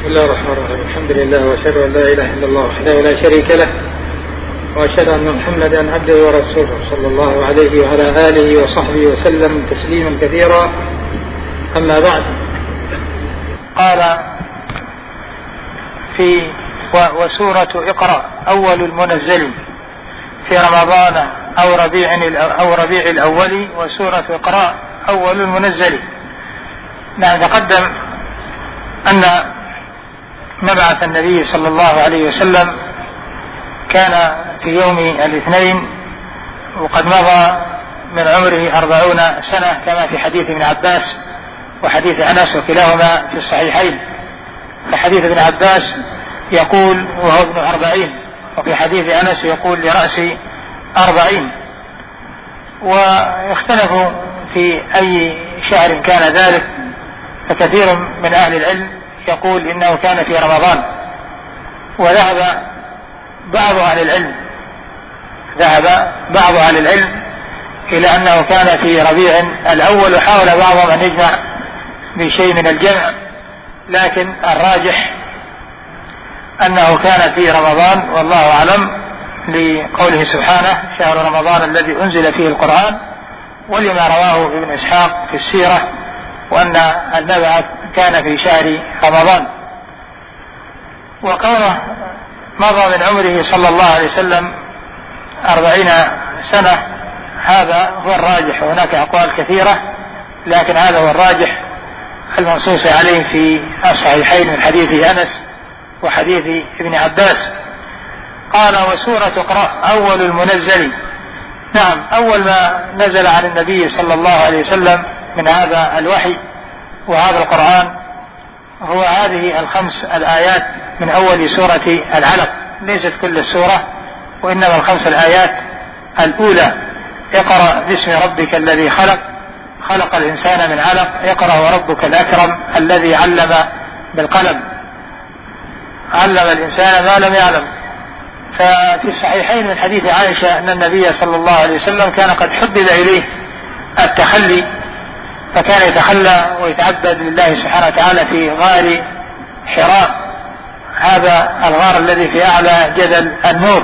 بسم الله الرحمن الرحيم. الحمد لله وأشهد أن لا إله إلا الله وحده لا شريك له، وأشهد أن محمدا عبده ورسوله صلى الله عليه وعلى آله وصحبه وسلم تسليما كثيرا. أما بعد، قال في وسورة اقرأ أول المنزل في رمضان أو ربيع الأول، وسورة اقرأ أول المنزل. نعم، تقدم أن مبعث النبي صلى الله عليه وسلم كان في يوم الاثنين، وقد مضى من عمره 40 سنة كما في حديث ابن عباس وحديث أنس، وكلاهما في الصحيحين. فحديث ابن عباس يقول وهو ابن 40، وفي حديث أنس يقول لرأس 40. واختلفوا في أي شهر كان ذلك، فكثير من أهل العلم يقول إنه كان في رمضان، وذهب بعض أهل العلم إلى أنه كان في ربيع الأول، وحاول بعضهم أن يجمع بشيء من الجمع، لكن الراجح أنه كان في رمضان والله أعلم، لقوله سبحانه شهر رمضان الذي أنزل فيه القرآن، ولما رواه ابن إسحاق في السيرة وأن المبعث كان في شهر رمضان. وكونه مضى من عمره صلى الله عليه وسلم 40 سنة، هذا هو الراجح، وهناك أقوال كثيرة، لكن هذا هو الراجح المنصوص عليه في الصحيحين من حديث أنس وحديث ابن عباس. قال وسورة اقرأ أول المنزل. نعم، أول ما نزل على النبي صلى الله عليه وسلم من هذا الوحي وهذا القرآن هو هذه 5 الآيات من أول سورة العلق، ليست كل السورة، وإنما 5 الآيات الأولى: اقرأ باسم ربك الذي خلق، خلق الإنسان من علق، اقرأ وربك الأكرم الذي علم بالقلم، علم الإنسان ما لم يعلم. ففي الصحيحين من حديث عائشة أن النبي صلى الله عليه وسلم كان قد حبب إليه التخلي، فكان يتخلى ويتعبد لله سبحانه وتعالى في غار حراء، هذا الغار الذي في أعلى جبل النور.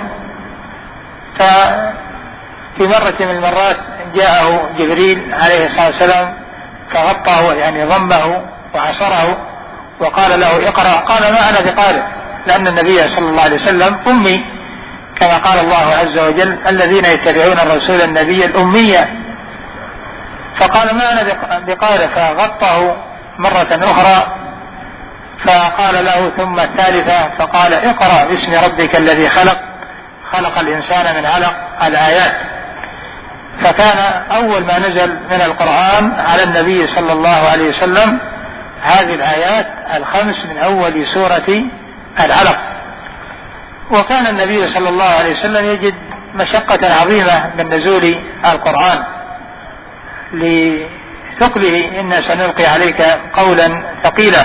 ففي مرة من المرات جاءه جبريل عليه الصلاة والسلام فغطاه، يعني ضمه وعصره وقال له اقرأ. قال ما أنا بقارئ، لأن النبي صلى الله عليه وسلم أمي، كما قال الله عز وجل الذين يتبعون الرسول النبي الأمية. فقال ما أنا بقارئ، فغطه مرة أخرى، فقال له ثم الثالثة، فقال اقرأ باسم ربك الذي خلق، خلق الإنسان من علق، الآيات. فكان أول ما نزل من القرآن على النبي صلى الله عليه وسلم هذه الآيات 5 من أول سورة العلق. وكان النبي صلى الله عليه وسلم يجد مشقة عظيمة من نزول القرآن لثقله: إن سنلقي عليك قولا ثقيلا.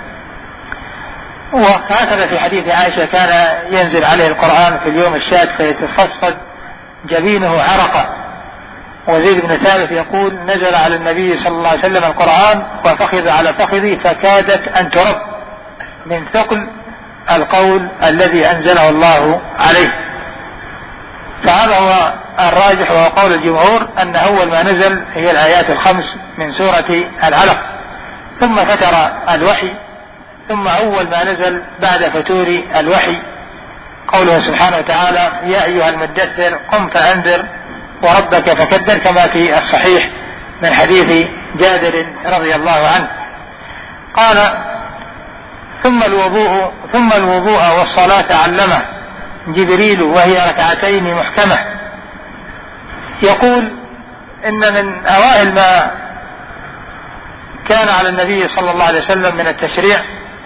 وهكذا في حديث عائشة كان ينزل عليه القرآن في اليوم الشات فيتفصد جبينه عرقا. وزيد بن ثابت يقول نزل على النبي صلى الله عليه وسلم القرآن وفخذ على فخذي فكادت أن ترب من ثقل القول الذي أنزله الله عليه. فهذا هو الراجح وهو قول الجمهور، أن أول ما نزل هي الآيات 5 من سورة العلق، ثم فتر الوحي، ثم أول ما نزل بعد فتور الوحي قوله سبحانه وتعالى يا أيها المدثر قم فأنذر وربك فكبر، كما في الصحيح من حديث جابر رضي الله عنه. قال ثم الوضوء والصلاة علمه جبريل وهي 2 محكمة. يقول إن من أوائل ما كان على النبي صلى الله عليه وسلم من التشريع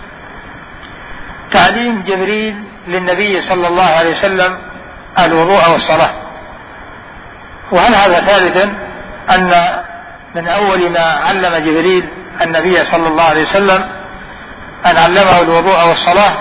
تعليم جبريل للنبي صلى الله عليه وسلم الوضوء والصلاة. وهل هذا ثابت أن من أول ما علم جبريل النبي صلى الله عليه وسلم أن علمه الوضوء والصلاة،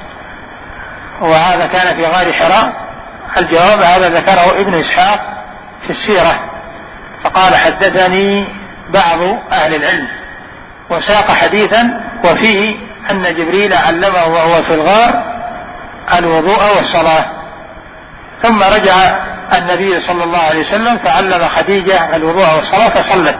وهذا كان في غار حراء؟ الجواب هذا ذكره ابن إسحاق في السيرة، فقال حدثني بعض أهل العلم، وساق حديثا وفيه أن جبريل علمه وهو في الغار الوضوء والصلاة، ثم رجع النبي صلى الله عليه وسلم فعلم خديجة الوضوء والصلاة فصلت.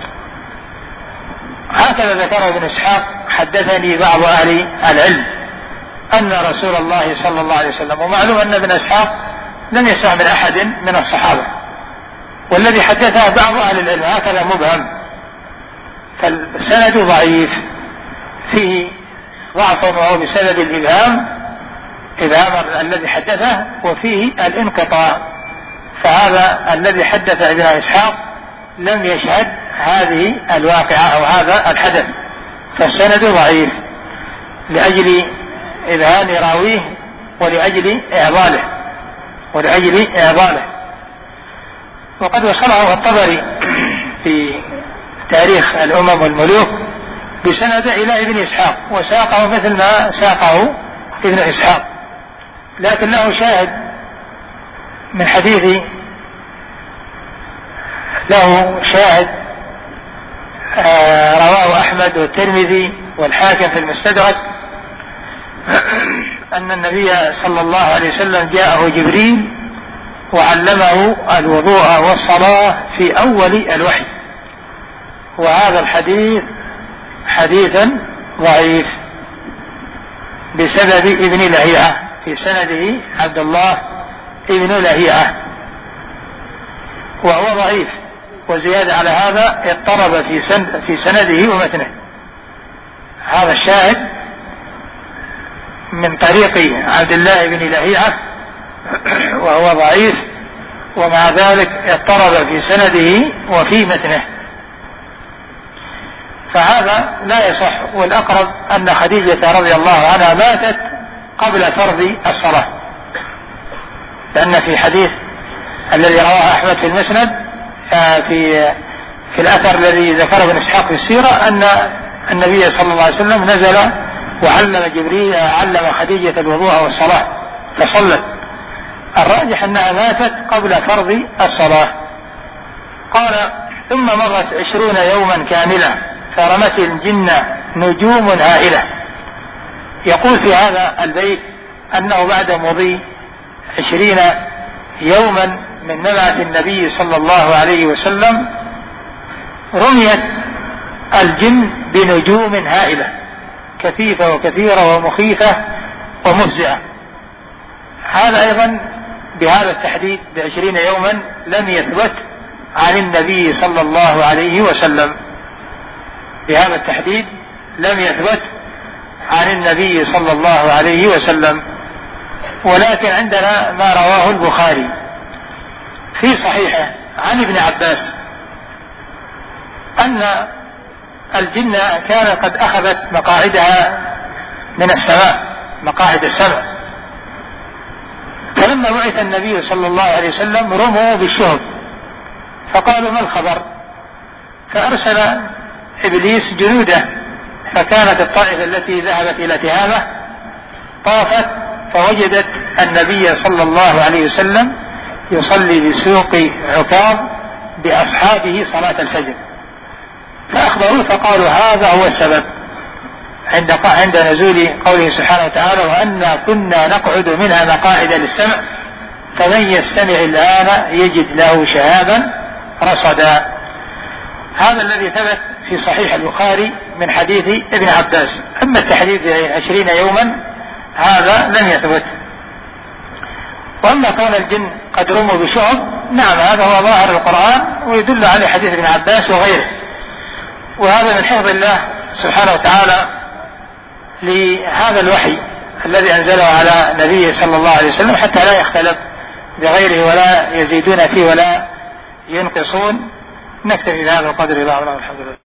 هكذا ذكر ابن إسحاق: حدثني بعض أهل العلم أن رسول الله صلى الله عليه وسلم. ومعلوم أن ابن إسحاق لم يسمع من أحد من الصحابة، والذي حدثه بعض أهل العلم هكذا مبهم، فالسند ضعيف فيه ضعف، وهو بسبب الإبهام الذي حدثه، وفيه الانقطاع، فهذا الذي حدث ابن إسحاق لم يشهد هذه الواقعة أو هذا الحدث، فالسند ضعيف لأجل إذهان راويه ولأجل إعضاله. وقد وصله الطبري في تاريخ الأمم والملوك بسند إلى ابن إسحاق، وساقه مثل ما ساقه ابن إسحاق، لكن له شاهد من حديث، له شاهد رواه أحمد والترمذي والحاكم في المستدرك، أن النبي صلى الله عليه وسلم جاءه جبريل وعلمه الوضوء والصلاة في أول الوحي، وهذا الحديث حديث ضعيف بسبب ابن لهيعة، في سنده عبد الله ابن لهيعة وهو ضعيف، وزيادة على هذا اضطرب في سنده ومتنه. هذا الشاهد من طريق عبد الله بن لهيعة وهو ضعيف، ومع ذلك اضطرب في سنده وفي متنه، فهذا لا يصح. والأقرب أن خديجة رضي الله عنها ماتت قبل فرض الصلاة، لأن في حديث الذي رواه أحمد في المسند في الأثر الذي ذكره ابن إسحاق في السيرة أن النبي صلى الله عليه وسلم نزل علم خديجة الوضوء والصلاة فصلت. الراجح أنها ماتت قبل فرض الصلاة. قال: ثم مرت 20 يوما كاملة فرمت الجن نجوم هائلة. يقول في هذا البيت أنه بعد مضي 20 يوما من مبعث النبي صلى الله عليه وسلم رميت الجن بنجوم هائلة كثيفة وكثيرة ومخيفة ومفزعة. هذا أيضا بهذا التحديد 20 يوما لم يثبت عن النبي صلى الله عليه وسلم، بهذا التحديد لم يثبت عن النبي صلى الله عليه وسلم. ولكن عندنا ما رواه البخاري في صحيحه عن ابن عباس أن الجن كانت قد أخذت مقاعدها من السماء، مقاعد السمع، فلما بعث النبي صلى الله عليه وسلم رموا بالشهب، فقالوا: ما الخبر؟ فأرسل إبليس جنوده، فكانت الطائفة التي ذهبت إلى تهامة طافت فوجدت النبي صلى الله عليه وسلم يصلي بسوق عكاظ بأصحابه صلاة الفجر، فأخبروه فقالوا: هذا هو السبب، عند نزول قوله سبحانه وتعالى: وأنا كنا نقعد منها مقاعد للسمع فمن يستمع الآن يجد له شهابا رصدا. هذا الذي ثبت في صحيح البخاري من حديث ابن عباس. أما التحديد 20 يوما هذا لم يثبت. وأما كون الجن قد رموا بشعب، نعم، هذا هو ظاهر القرآن ويدل عليه حديث ابن عباس وغيره، وهذا من حفظ الله سبحانه وتعالى لهذا الوحي الذي أنزله على نبيه صلى الله عليه وسلم حتى لا يختلف بغيره ولا يزيدون فيه ولا ينقصون. نكتفي بهذا القدر. الله والحمد لله.